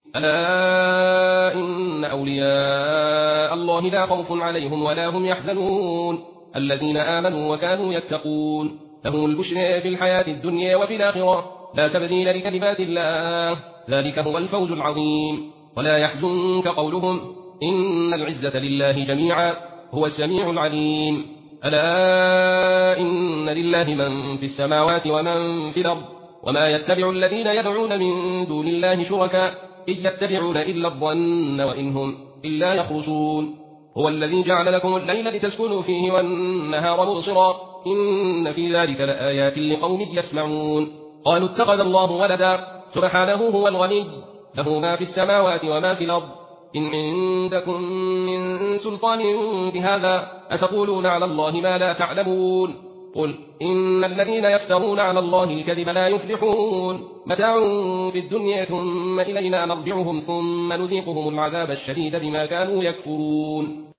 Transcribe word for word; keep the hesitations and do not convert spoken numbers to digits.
ألا إن أولياء الله لا خوف عليهم ولا هم يحزنون الذين آمنوا وكانوا يتقون لهم البشرى في الحياة الدنيا وفي الآخرة لا تبديل لكلمات الله ذلك هو الفوز العظيم. ولا يحزنك قولهم إن العزة لله جميعا هو السميع العليم. ألا إن لله من في السماوات ومن في الأرض وما يتبع الذين يدعون من دون الله شركاء إن يتبعون إلا الظن وإن هم إلا يخرصون. هو الذي جعل لكم الليل لتسكنوا فيه والنهار مبصرا إن في ذلك لآيات لقوم يسمعون. قالوا اتخذ الله ولدا سبحانه هو الغني له ما في السماوات وما في الأرض إن عندكم من سلطان بهذا أتقولون على الله ما لا تعلمون. قل إن الذين يفترون على الله الكذب لا يفلحون متاع في الدنيا ثم إلينا مرجعهم ثم نذيقهم العذاب الشديد بما كانوا يكفرون.